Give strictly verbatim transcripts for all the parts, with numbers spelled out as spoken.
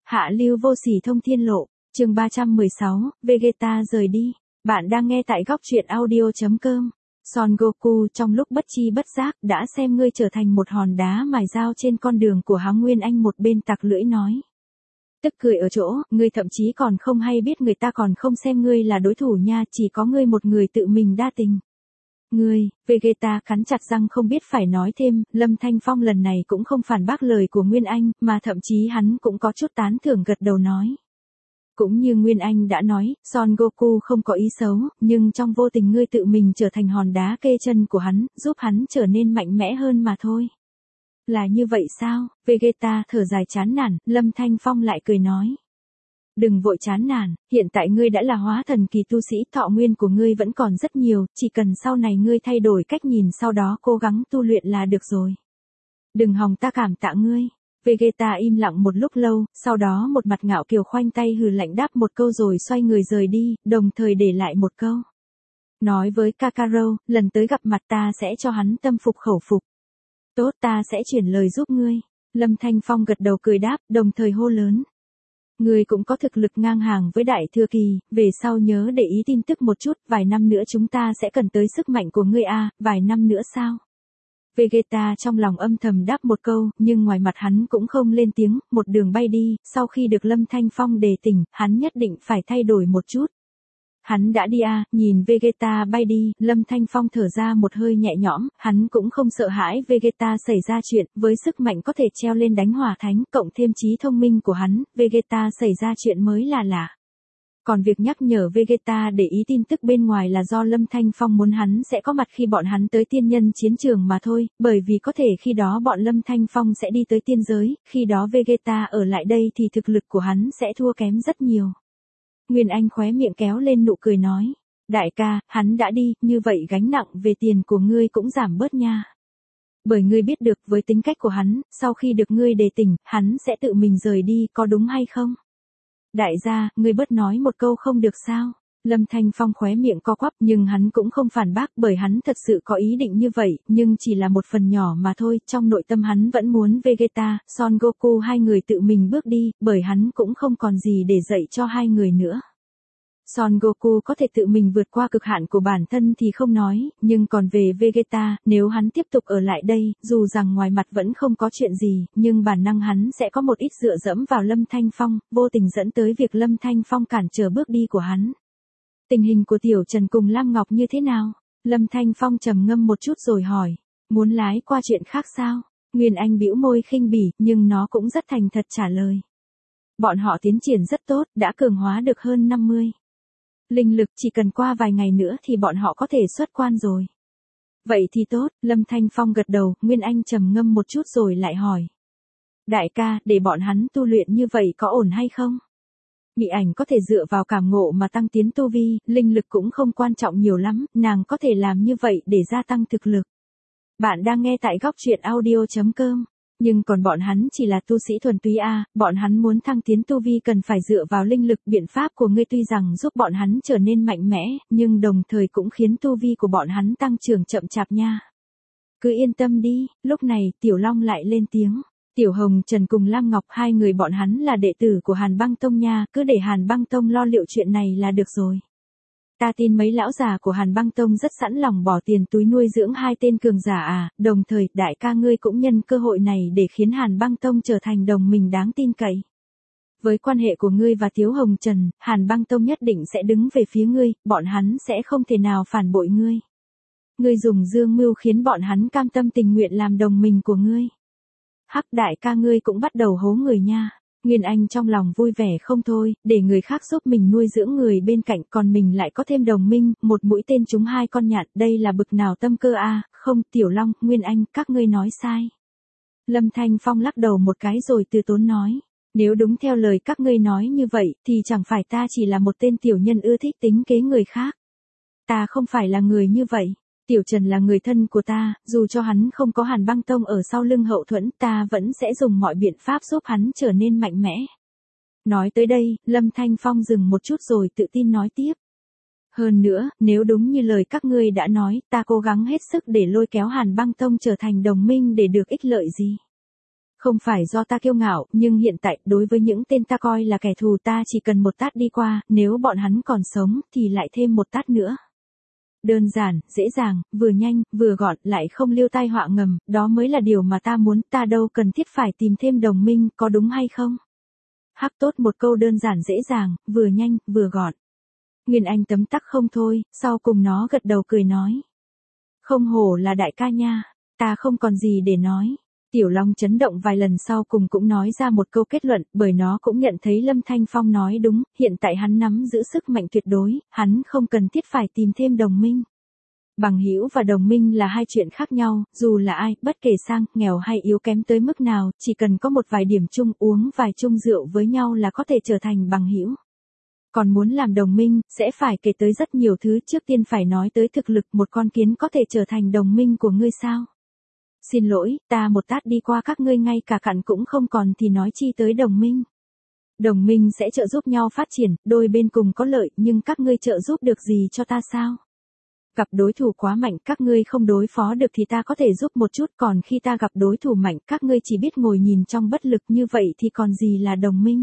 Hạ lưu vô sỉ thông thiên lộ, chương ba trăm mười sáu, Vegeta rời đi. Bạn đang nghe tại góc truyện audio chấm com. Son Goku trong lúc bất chi bất giác đã xem ngươi trở thành một hòn đá mài dao trên con đường của Há Nguyên Anh, một bên tặc lưỡi nói. Tức cười ở chỗ, ngươi thậm chí còn không hay biết người ta còn không xem ngươi là đối thủ nha, chỉ có ngươi một người tự mình đa tình. Ngươi, Vegeta cắn chặt răng không biết phải nói thêm, Lâm Thanh Phong lần này cũng không phản bác lời của Nguyên Anh, mà thậm chí hắn cũng có chút tán thưởng gật đầu nói. Cũng như Nguyên Anh đã nói, Son Goku không có ý xấu, nhưng trong vô tình ngươi tự mình trở thành hòn đá kê chân của hắn, giúp hắn trở nên mạnh mẽ hơn mà thôi. Là như vậy sao? Vegeta thở dài chán nản, Lâm Thanh Phong lại cười nói. Đừng vội chán nản, hiện tại ngươi đã là hóa thần kỳ tu sĩ, thọ nguyên của ngươi vẫn còn rất nhiều, chỉ cần sau này ngươi thay đổi cách nhìn, sau đó cố gắng tu luyện là được rồi. Đừng hòng ta cảm tạ ngươi. Vegeta im lặng một lúc lâu, sau đó một mặt ngạo kiều khoanh tay hừ lạnh đáp một câu rồi xoay người rời đi, đồng thời để lại một câu. Nói với Kakarot, lần tới gặp mặt ta sẽ cho hắn tâm phục khẩu phục. Tốt, ta sẽ chuyển lời giúp ngươi. Lâm Thanh Phong gật đầu cười đáp, đồng thời hô lớn. Ngươi cũng có thực lực ngang hàng với Đại Thừa Kỳ, về sau nhớ để ý tin tức một chút, vài năm nữa chúng ta sẽ cần tới sức mạnh của ngươi a, vài năm nữa sao? Vegeta trong lòng âm thầm đáp một câu, nhưng ngoài mặt hắn cũng không lên tiếng, một đường bay đi, sau khi được Lâm Thanh Phong đề tỉnh, hắn nhất định phải thay đổi một chút. Hắn đã đi a, nhìn Vegeta bay đi, Lâm Thanh Phong thở ra một hơi nhẹ nhõm, hắn cũng không sợ hãi Vegeta xảy ra chuyện, với sức mạnh có thể treo lên đánh hỏa thánh, cộng thêm trí thông minh của hắn, Vegeta xảy ra chuyện mới là lạ. Còn việc nhắc nhở Vegeta để ý tin tức bên ngoài là do Lâm Thanh Phong muốn hắn sẽ có mặt khi bọn hắn tới tiên nhân chiến trường mà thôi, bởi vì có thể khi đó bọn Lâm Thanh Phong sẽ đi tới tiên giới, khi đó Vegeta ở lại đây thì thực lực của hắn sẽ thua kém rất nhiều. Nguyên Anh khóe miệng kéo lên nụ cười nói, đại ca, hắn đã đi, như vậy gánh nặng về tiền của ngươi cũng giảm bớt nha. Bởi ngươi biết được với tính cách của hắn, sau khi được ngươi đề tỉnh, hắn sẽ tự mình rời đi, có đúng hay không? Đại gia, ngươi bớt nói một câu không được sao? Lâm Thanh Phong khóe miệng co quắp, nhưng hắn cũng không phản bác, bởi hắn thật sự có ý định như vậy, nhưng chỉ là một phần nhỏ mà thôi, trong nội tâm hắn vẫn muốn Vegeta, Son Goku hai người tự mình bước đi, bởi hắn cũng không còn gì để dạy cho hai người nữa. Son Goku có thể tự mình vượt qua cực hạn của bản thân thì không nói, nhưng còn về Vegeta, nếu hắn tiếp tục ở lại đây, dù rằng ngoài mặt vẫn không có chuyện gì, nhưng bản năng hắn sẽ có một ít dựa dẫm vào Lâm Thanh Phong, vô tình dẫn tới việc Lâm Thanh Phong cản trở bước đi của hắn. Tình hình của Tiểu Trần cùng Lam Ngọc như thế nào? Lâm Thanh Phong trầm ngâm một chút rồi hỏi, muốn lái qua chuyện khác sao? Nguyên Anh bĩu môi khinh bỉ, nhưng nó cũng rất thành thật trả lời. Bọn họ tiến triển rất tốt, đã cường hóa được hơn năm mươi. Linh lực, chỉ cần qua vài ngày nữa thì bọn họ có thể xuất quan rồi. Vậy thì tốt, Lâm Thanh Phong gật đầu, Nguyên Anh trầm ngâm một chút rồi lại hỏi. Đại ca, để bọn hắn tu luyện như vậy có ổn hay không? Mị Ảnh có thể dựa vào cảm ngộ mà tăng tiến tu vi, linh lực cũng không quan trọng nhiều lắm, nàng có thể làm như vậy để gia tăng thực lực. Bạn đang nghe tại góc truyện audio chấm com. Nhưng còn bọn hắn chỉ là tu sĩ thuần túy a, bọn hắn muốn thăng tiến tu vi cần phải dựa vào linh lực, biện pháp của ngươi tuy rằng giúp bọn hắn trở nên mạnh mẽ, nhưng đồng thời cũng khiến tu vi của bọn hắn tăng trưởng chậm chạp nha. Cứ yên tâm đi, lúc này Tiểu Long lại lên tiếng. Tiểu Hồng Trần cùng Lam Ngọc hai người bọn hắn là đệ tử của Hàn Băng Tông nha, cứ để Hàn Băng Tông lo liệu chuyện này là được rồi. Ta tin mấy lão già của Hàn Băng Tông rất sẵn lòng bỏ tiền túi nuôi dưỡng hai tên cường giả à, đồng thời đại ca ngươi cũng nhân cơ hội này để khiến Hàn Băng Tông trở thành đồng minh đáng tin cậy. Với quan hệ của ngươi và Tiếu Hồng Trần, Hàn Băng Tông nhất định sẽ đứng về phía ngươi, bọn hắn sẽ không thể nào phản bội ngươi. Ngươi dùng dương mưu khiến bọn hắn cam tâm tình nguyện làm đồng minh của ngươi. Hắc, đại ca ngươi cũng bắt đầu hố người nha. Nguyên Anh trong lòng vui vẻ không thôi, để người khác giúp mình nuôi dưỡng người bên cạnh, còn mình lại có thêm đồng minh, một mũi tên trúng hai con nhạn, đây là bực nào tâm cơ a? Không, Tiểu Long, Nguyên Anh, các ngươi nói sai. Lâm Thanh Phong lắc đầu một cái rồi từ tốn nói, nếu đúng theo lời các ngươi nói như vậy, thì chẳng phải ta chỉ là một tên tiểu nhân ưa thích tính kế người khác. Ta không phải là người như vậy. Tiểu Trần là người thân của ta, dù cho hắn không có Hàn Băng Tông ở sau lưng hậu thuẫn, ta vẫn sẽ dùng mọi biện pháp giúp hắn trở nên mạnh mẽ. Nói tới đây, Lâm Thanh Phong dừng một chút rồi tự tin nói tiếp. Hơn nữa, nếu đúng như lời các ngươi đã nói, ta cố gắng hết sức để lôi kéo Hàn Băng Tông trở thành đồng minh để được ích lợi gì. Không phải do ta kiêu ngạo, nhưng hiện tại, đối với những tên ta coi là kẻ thù ta chỉ cần một tát đi qua, nếu bọn hắn còn sống, thì lại thêm một tát nữa. Đơn giản, dễ dàng, vừa nhanh, vừa gọn, lại không lưu tai họa ngầm, đó mới là điều mà ta muốn, ta đâu cần thiết phải tìm thêm đồng minh, có đúng hay không? Hắc tốt một câu đơn giản dễ dàng, vừa nhanh, vừa gọn. Nguyên Anh tấm tắc không thôi, sau cùng nó gật đầu cười nói. Không hổ là đại ca nha, ta không còn gì để nói. Tiểu Long chấn động vài lần sau cùng cũng nói ra một câu kết luận, bởi nó cũng nhận thấy Lâm Thanh Phong nói đúng, hiện tại hắn nắm giữ sức mạnh tuyệt đối, hắn không cần thiết phải tìm thêm đồng minh. Bằng hữu và đồng minh là hai chuyện khác nhau, dù là ai, bất kể sang, nghèo hay yếu kém tới mức nào, chỉ cần có một vài điểm chung uống vài chung rượu với nhau là có thể trở thành bằng hữu. Còn muốn làm đồng minh, sẽ phải kể tới rất nhiều thứ, trước tiên phải nói tới thực lực, một con kiến có thể trở thành đồng minh của ngươi sao? Xin lỗi, ta một tát đi qua các ngươi ngay cả cặn cũng không còn thì nói chi tới đồng minh. Đồng minh sẽ trợ giúp nhau phát triển, đôi bên cùng có lợi, nhưng các ngươi trợ giúp được gì cho ta sao? Gặp đối thủ quá mạnh, các ngươi không đối phó được thì ta có thể giúp một chút, còn khi ta gặp đối thủ mạnh, các ngươi chỉ biết ngồi nhìn trong bất lực, như vậy thì còn gì là đồng minh?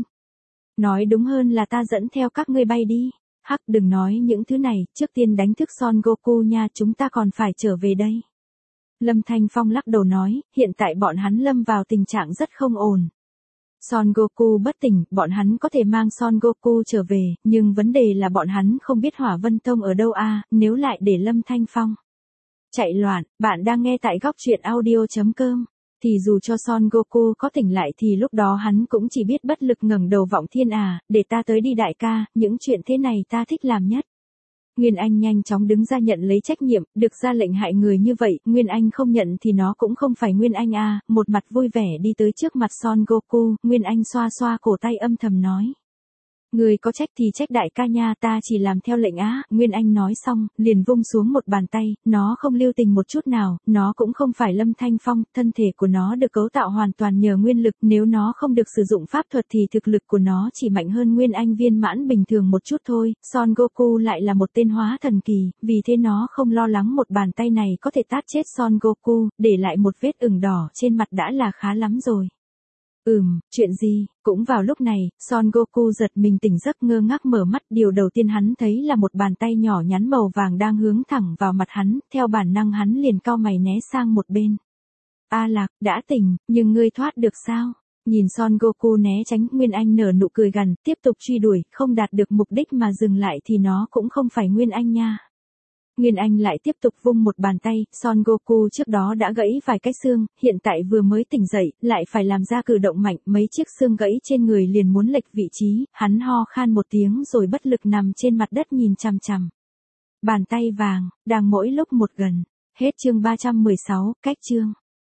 Nói đúng hơn là ta dẫn theo các ngươi bay đi. Hắc, đừng nói những thứ này, trước tiên đánh thức Son Goku nha, chúng ta còn phải trở về đây. Lâm Thanh Phong lắc đầu nói, hiện tại bọn hắn lâm vào tình trạng rất không ổn. Son Goku bất tỉnh, bọn hắn có thể mang Son Goku trở về, nhưng vấn đề là bọn hắn không biết Hỏa Vân Tông ở đâu a, nếu lại để Lâm Thanh Phong chạy loạn. Bạn đang nghe tại góc truyện audio chấm com. Thì dù cho Son Goku có tỉnh lại thì lúc đó hắn cũng chỉ biết bất lực ngẩng đầu vọng thiên à, để ta tới đi đại ca, những chuyện thế này ta thích làm nhất. Nguyên Anh nhanh chóng đứng ra nhận lấy trách nhiệm, được ra lệnh hại người như vậy, Nguyên Anh không nhận thì nó cũng không phải Nguyên Anh à, một mặt vui vẻ đi tới trước mặt Son Goku, Nguyên Anh xoa xoa cổ tay âm thầm nói. Người có trách thì trách đại ca nha, ta chỉ làm theo lệnh á, Nguyên Anh nói xong, liền vung xuống một bàn tay, nó không lưu tình một chút nào, nó cũng không phải Lâm Thanh Phong, thân thể của nó được cấu tạo hoàn toàn nhờ nguyên lực, nếu nó không được sử dụng pháp thuật thì thực lực của nó chỉ mạnh hơn Nguyên Anh viên mãn bình thường một chút thôi, Son Goku lại là một tên hóa thần kỳ, vì thế nó không lo lắng một bàn tay này có thể tát chết Son Goku, để lại một vết ửng đỏ trên mặt đã là khá lắm rồi. Ừm, chuyện gì? Cũng vào lúc này, Son Goku giật mình tỉnh giấc ngơ ngác mở mắt, điều đầu tiên hắn thấy là một bàn tay nhỏ nhắn màu vàng đang hướng thẳng vào mặt hắn, theo bản năng hắn liền cau mày né sang một bên. A Lạc, đã tỉnh, nhưng ngươi thoát được sao? Nhìn Son Goku né tránh, Nguyên Anh nở nụ cười gằn, tiếp tục truy đuổi, không đạt được mục đích mà dừng lại thì nó cũng không phải Nguyên Anh nha. Nguyên Anh lại tiếp tục vung một bàn tay, Son Goku trước đó đã gãy vài cái xương, hiện tại vừa mới tỉnh dậy, lại phải làm ra cử động mạnh, mấy chiếc xương gãy trên người liền muốn lệch vị trí, hắn ho khan một tiếng rồi bất lực nằm trên mặt đất nhìn chằm chằm. Bàn tay vàng, đang mỗi lúc một gần. Hết chương ba trăm mười sáu, cách chương.